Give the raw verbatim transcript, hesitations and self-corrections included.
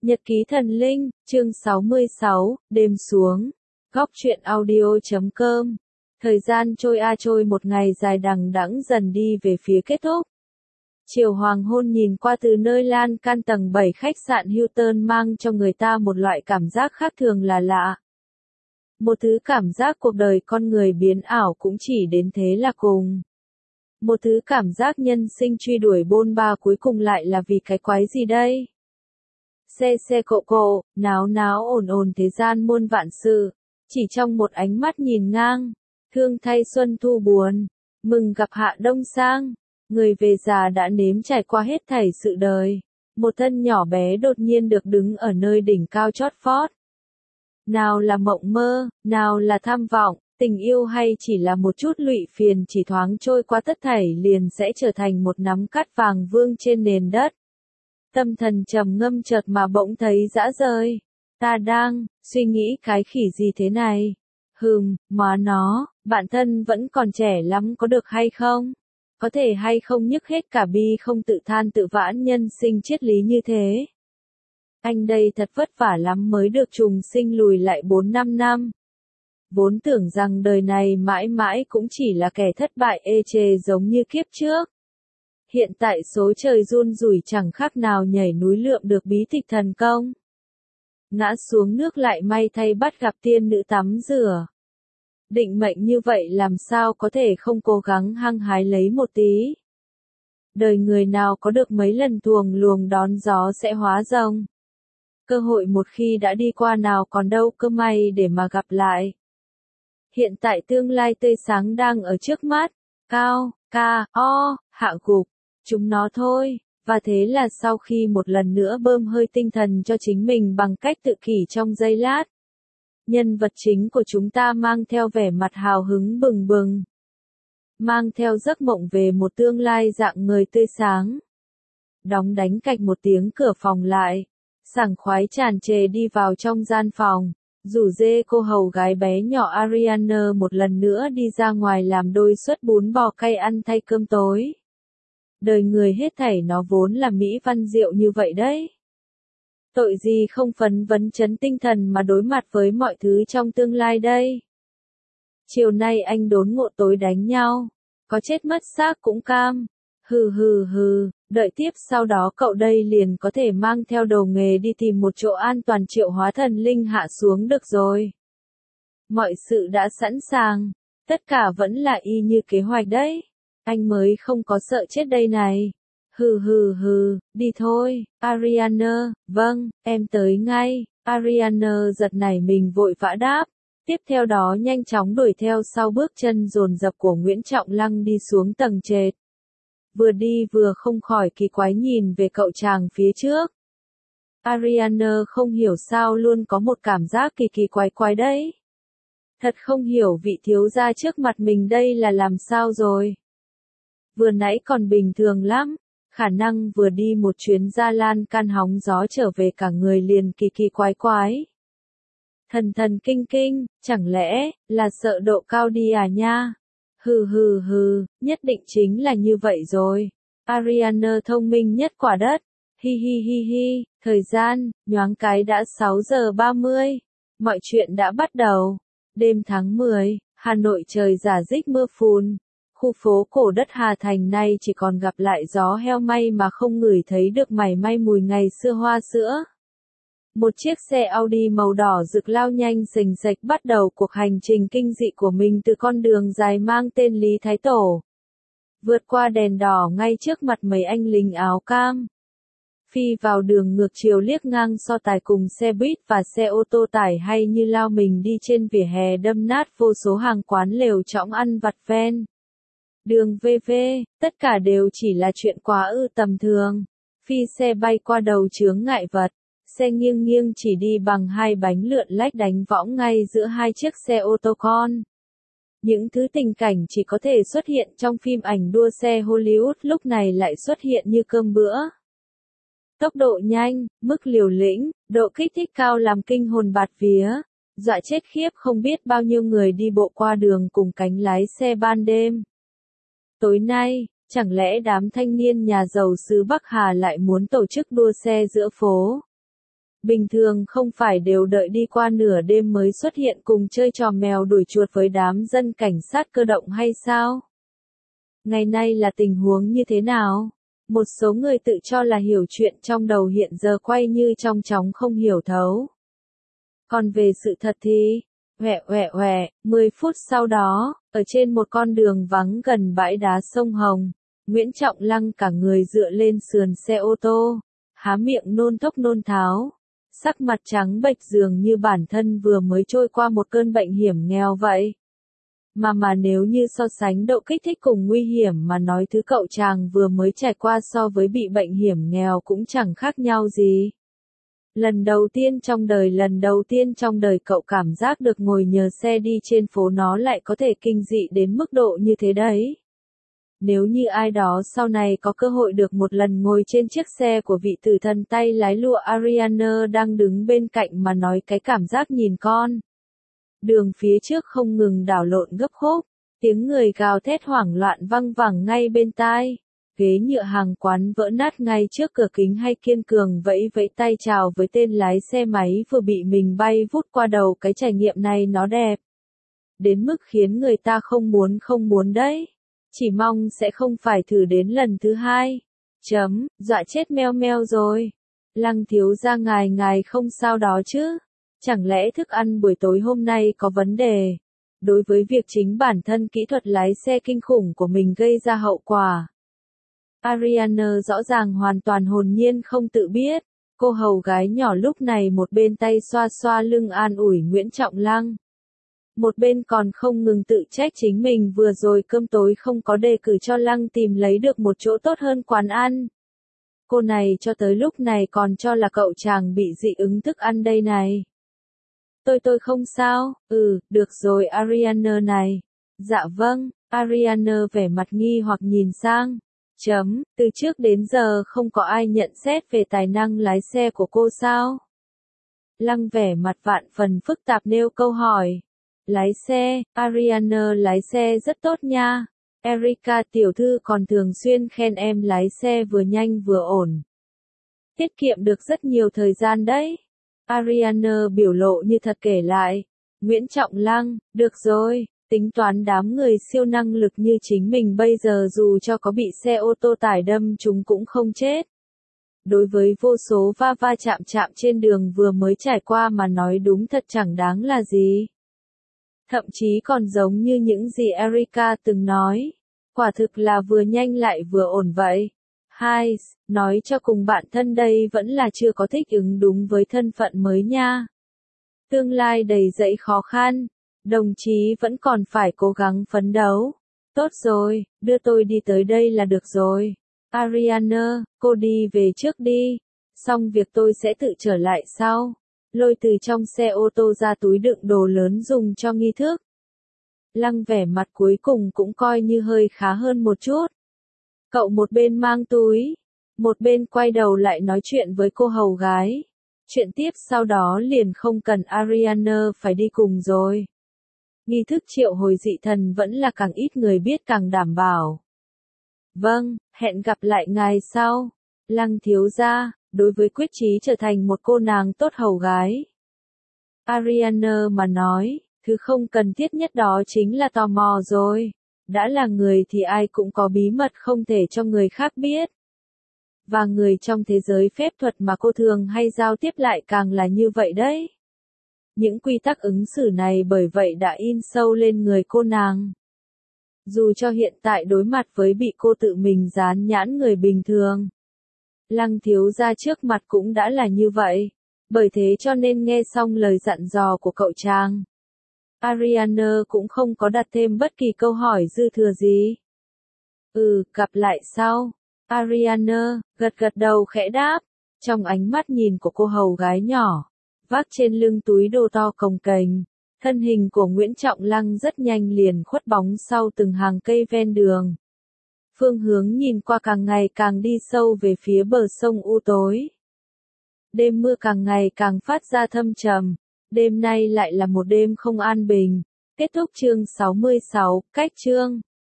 Nhật ký thần linh, chương sáu mươi sáu, đêm xuống. Góc truyện audio chấm com. Thời gian trôi a trôi, một ngày dài đằng đẵng dần đi về phía kết thúc. Chiều hoàng hôn nhìn qua từ nơi lan can tầng bảy khách sạn Hilton mang cho người ta một loại cảm giác khác thường là lạ. Một thứ cảm giác cuộc đời con người biến ảo cũng chỉ đến thế là cùng. Một thứ cảm giác nhân sinh truy đuổi bôn ba cuối cùng lại là vì cái quái gì đây? Xe xe cộ cộ, náo náo ồn ồn thế gian muôn vạn sự, chỉ trong một ánh mắt nhìn ngang, thương thay xuân thu buồn, mừng gặp hạ đông sang, người về già đã nếm trải qua hết thảy sự đời, một thân nhỏ bé đột nhiên được đứng ở nơi đỉnh cao chót vót. Nào là mộng mơ, nào là tham vọng, tình yêu hay chỉ là một chút lụy phiền chỉ thoáng trôi qua tất thảy liền sẽ trở thành một nắm cát vàng vương trên nền đất. Tâm thần trầm ngâm chợt mà bỗng thấy dã rời. Ta đang suy nghĩ cái khỉ gì thế này? Hừm, má nó, bản thân vẫn còn trẻ lắm có được hay không? Có thể hay không nhức hết cả bi không tự than tự vãn nhân sinh triết lý như thế? Anh đây thật vất vả lắm mới được trùng sinh lùi lại bốn năm năm. Vốn tưởng rằng đời này mãi mãi cũng chỉ là kẻ thất bại ê chề giống như kiếp trước. Hiện tại số trời run rủi chẳng khác nào nhảy núi lượm được bí tịch thần công. Ngã xuống nước lại may thay bắt gặp tiên nữ tắm rửa. Định mệnh như vậy làm sao có thể không cố gắng hăng hái lấy một tí. Đời người nào có được mấy lần thuồng luồng đón gió sẽ hóa rồng. Cơ hội một khi đã đi qua nào còn đâu cơ may để mà gặp lại. Hiện tại tương lai tươi sáng đang ở trước mắt. Cao, ca, o, hạ gục. Chúng nó thôi, và thế là sau khi một lần nữa bơm hơi tinh thần cho chính mình bằng cách tự kỷ trong giây lát. Nhân vật chính của chúng ta mang theo vẻ mặt hào hứng bừng bừng. Mang theo giấc mộng về một tương lai dạng người tươi sáng. Đóng đánh cạch một tiếng cửa phòng lại. Sảng khoái tràn trề đi vào trong gian phòng. Rủ dê cô hầu gái bé nhỏ Ariana một lần nữa đi ra ngoài làm đôi suất bún bò cay ăn thay cơm tối. Đời người hết thảy nó vốn là mỹ văn diệu như vậy đấy. Tội gì không phấn vấn chấn tinh thần mà đối mặt với mọi thứ trong tương lai đây. Chiều nay anh đốn ngộ tối đánh nhau, có chết mất xác cũng cam. Hừ hừ hừ, đợi tiếp sau đó cậu đây liền có thể mang theo đồ nghề đi tìm một chỗ an toàn triệu hóa thần linh hạ xuống được rồi. Mọi sự đã sẵn sàng, tất cả vẫn là y như kế hoạch đấy. Anh mới không có sợ chết đây này. Hừ hừ hừ, đi thôi, Ariana, vâng, em tới ngay. Ariana giật nảy mình vội vã đáp. Tiếp theo đó nhanh chóng đuổi theo sau bước chân dồn dập của Nguyễn Trọng Lăng đi xuống tầng trệt. Vừa đi vừa không khỏi kỳ quái nhìn về cậu chàng phía trước. Ariana không hiểu sao luôn có một cảm giác kỳ kỳ quái quái đấy. Thật không hiểu vị thiếu gia trước mặt mình đây là làm sao rồi. Vừa nãy còn bình thường lắm, khả năng vừa đi một chuyến ra lan can hóng gió trở về cả người liền kỳ kỳ quái quái. Thần thần kinh kinh, chẳng lẽ là sợ độ cao đi à nha? Hừ hừ hừ, nhất định chính là như vậy rồi. Ariana thông minh nhất quả đất. Hi hi hi hi, thời gian, nhoáng cái đã sáu giờ ba mươi. Mọi chuyện đã bắt đầu. Đêm tháng mười, Hà Nội trời rả rích mưa phùn. Khu phố cổ đất Hà Thành nay chỉ còn gặp lại gió heo may mà không ngửi thấy được mảy may mùi ngày xưa hoa sữa. Một chiếc xe Audi màu đỏ rực lao nhanh xềnh xệch bắt đầu cuộc hành trình kinh dị của mình từ con đường dài mang tên Lý Thái Tổ. Vượt qua đèn đỏ ngay trước mặt mấy anh lính áo cam. Phi vào đường ngược chiều liếc ngang so tài cùng xe buýt và xe ô tô tải hay như lao mình đi trên vỉa hè đâm nát vô số hàng quán lều chõng ăn vặt ven. Đường vê vê, tất cả đều chỉ là chuyện quá ư tầm thường. Phi xe bay qua đầu chướng ngại vật. Xe nghiêng nghiêng chỉ đi bằng hai bánh lượn lách đánh võng ngay giữa hai chiếc xe ô tô con. Những thứ tình cảnh chỉ có thể xuất hiện trong phim ảnh đua xe Hollywood lúc này lại xuất hiện như cơm bữa. Tốc độ nhanh, mức liều lĩnh, độ kích thích cao làm kinh hồn bạt vía, dọa chết khiếp không biết bao nhiêu người đi bộ qua đường cùng cánh lái xe ban đêm. Tối nay, chẳng lẽ đám thanh niên nhà giàu xứ Bắc Hà lại muốn tổ chức đua xe giữa phố? Bình thường không phải đều đợi đi qua nửa đêm mới xuất hiện cùng chơi trò mèo đuổi chuột với đám dân cảnh sát cơ động hay sao? Ngày nay là tình huống như thế nào? Một số người tự cho là hiểu chuyện trong đầu hiện giờ quay như trong chóng không hiểu thấu. Còn về sự thật thì, huệ huệ huệ, mười phút sau đó, ở trên một con đường vắng gần bãi đá sông Hồng, Nguyễn Trọng Lăng cả người dựa lên sườn xe ô tô, há miệng nôn thốc nôn tháo, sắc mặt trắng bệch dường như bản thân vừa mới trôi qua một cơn bệnh hiểm nghèo vậy. Mà mà nếu như so sánh độ kích thích cùng nguy hiểm mà nói thứ cậu chàng vừa mới trải qua so với bị bệnh hiểm nghèo cũng chẳng khác nhau gì. Lần đầu tiên trong đời lần đầu tiên trong đời cậu cảm giác được ngồi nhờ xe đi trên phố nó lại có thể kinh dị đến mức độ như thế đấy. Nếu như ai đó sau này có cơ hội được một lần ngồi trên chiếc xe của vị tử thần tay lái lụa Ariana đang đứng bên cạnh mà nói cái cảm giác nhìn con. Đường phía trước không ngừng đảo lộn gấp khúc, tiếng người gào thét hoảng loạn văng vẳng ngay bên tai. Ghế nhựa hàng quán vỡ nát ngay trước cửa kính hay kiên cường vẫy vẫy tay chào với tên lái xe máy vừa bị mình bay vút qua đầu. Cái trải nghiệm này nó đẹp đến mức khiến người ta không muốn không muốn đấy. Chỉ mong sẽ không phải thử đến lần thứ hai. Chấm, dọa chết meo meo rồi. Lăng thiếu gia ngài ngài không sao đó chứ? Chẳng lẽ thức ăn buổi tối hôm nay có vấn đề? Đối với việc chính bản thân kỹ thuật lái xe kinh khủng của mình gây ra hậu quả, Ariana rõ ràng hoàn toàn hồn nhiên không tự biết. Cô hầu gái nhỏ lúc này một bên tay xoa xoa lưng an ủi Nguyễn Trọng Lăng, một bên còn không ngừng tự trách chính mình vừa rồi cơm tối không có đề cử cho Lăng tìm lấy được một chỗ tốt hơn quán ăn. Cô này cho tới lúc này còn cho là cậu chàng bị dị ứng thức ăn đây này. Tôi tôi không sao, ừ, được rồi Ariana này. Dạ vâng, Ariana vẻ mặt nghi hoặc nhìn sang. Chấm, từ trước đến giờ không có ai nhận xét về tài năng lái xe của cô sao? Lăng vẻ mặt vạn phần phức tạp nêu câu hỏi. Lái xe, Ariana lái xe rất tốt nha. Erica tiểu thư còn thường xuyên khen em lái xe vừa nhanh vừa ổn. Tiết kiệm được rất nhiều thời gian đấy. Ariana biểu lộ như thật kể lại. Nguyễn Trọng Lăng, được rồi, tính toán đám người siêu năng lực như chính mình bây giờ dù cho có bị xe ô tô tải đâm chúng cũng không chết. Đối với vô số va va chạm chạm trên đường vừa mới trải qua mà nói đúng thật chẳng đáng là gì. Thậm chí còn giống như những gì Erica từng nói. Quả thực là vừa nhanh lại vừa ổn vậy. Hai, nói cho cùng bạn thân đây vẫn là chưa có thích ứng đúng với thân phận mới nha. Tương lai đầy dẫy khó khăn. Đồng chí vẫn còn phải cố gắng phấn đấu. Tốt rồi, đưa tôi đi tới đây là được rồi. Ariana, cô đi về trước đi. Xong việc tôi sẽ tự trở lại sau. Lôi từ trong xe ô tô ra túi đựng đồ lớn dùng cho nghi thức. Lăng vẻ mặt cuối cùng cũng coi như hơi khá hơn một chút. Cậu một bên mang túi, một bên quay đầu lại nói chuyện với cô hầu gái. Chuyện tiếp sau đó liền không cần Ariana phải đi cùng rồi. Nghi thức triệu hồi dị thần vẫn là càng ít người biết càng đảm bảo. Vâng, hẹn gặp lại ngài sau. Lăng thiếu gia, đối với quyết chí trở thành một cô nàng tốt hầu gái, Ariana mà nói, thứ không cần thiết nhất đó chính là tò mò rồi. Đã là người thì ai cũng có bí mật không thể cho người khác biết. Và người trong thế giới phép thuật mà cô thường hay giao tiếp lại càng là như vậy đấy. Những quy tắc ứng xử này bởi vậy đã in sâu lên người cô nàng. Dù cho hiện tại đối mặt với bị cô tự mình dán nhãn người bình thường, Lăng thiếu gia trước mặt cũng đã là như vậy. Bởi thế cho nên nghe xong lời dặn dò của cậu chàng, Ariana cũng không có đặt thêm bất kỳ câu hỏi dư thừa gì. Ừ, gặp lại sau. Ariana, gật gật đầu khẽ đáp. Trong ánh mắt nhìn của cô hầu gái nhỏ, vác trên lưng túi đồ to cồng kềnh, thân hình của Nguyễn Trọng Lăng rất nhanh liền khuất bóng sau từng hàng cây ven đường. Phương hướng nhìn qua càng ngày càng đi sâu về phía bờ sông u tối. Đêm mưa càng ngày càng phát ra thâm trầm. Đêm nay lại là một đêm không an bình. Kết thúc chương sáu mươi sáu, cách chương.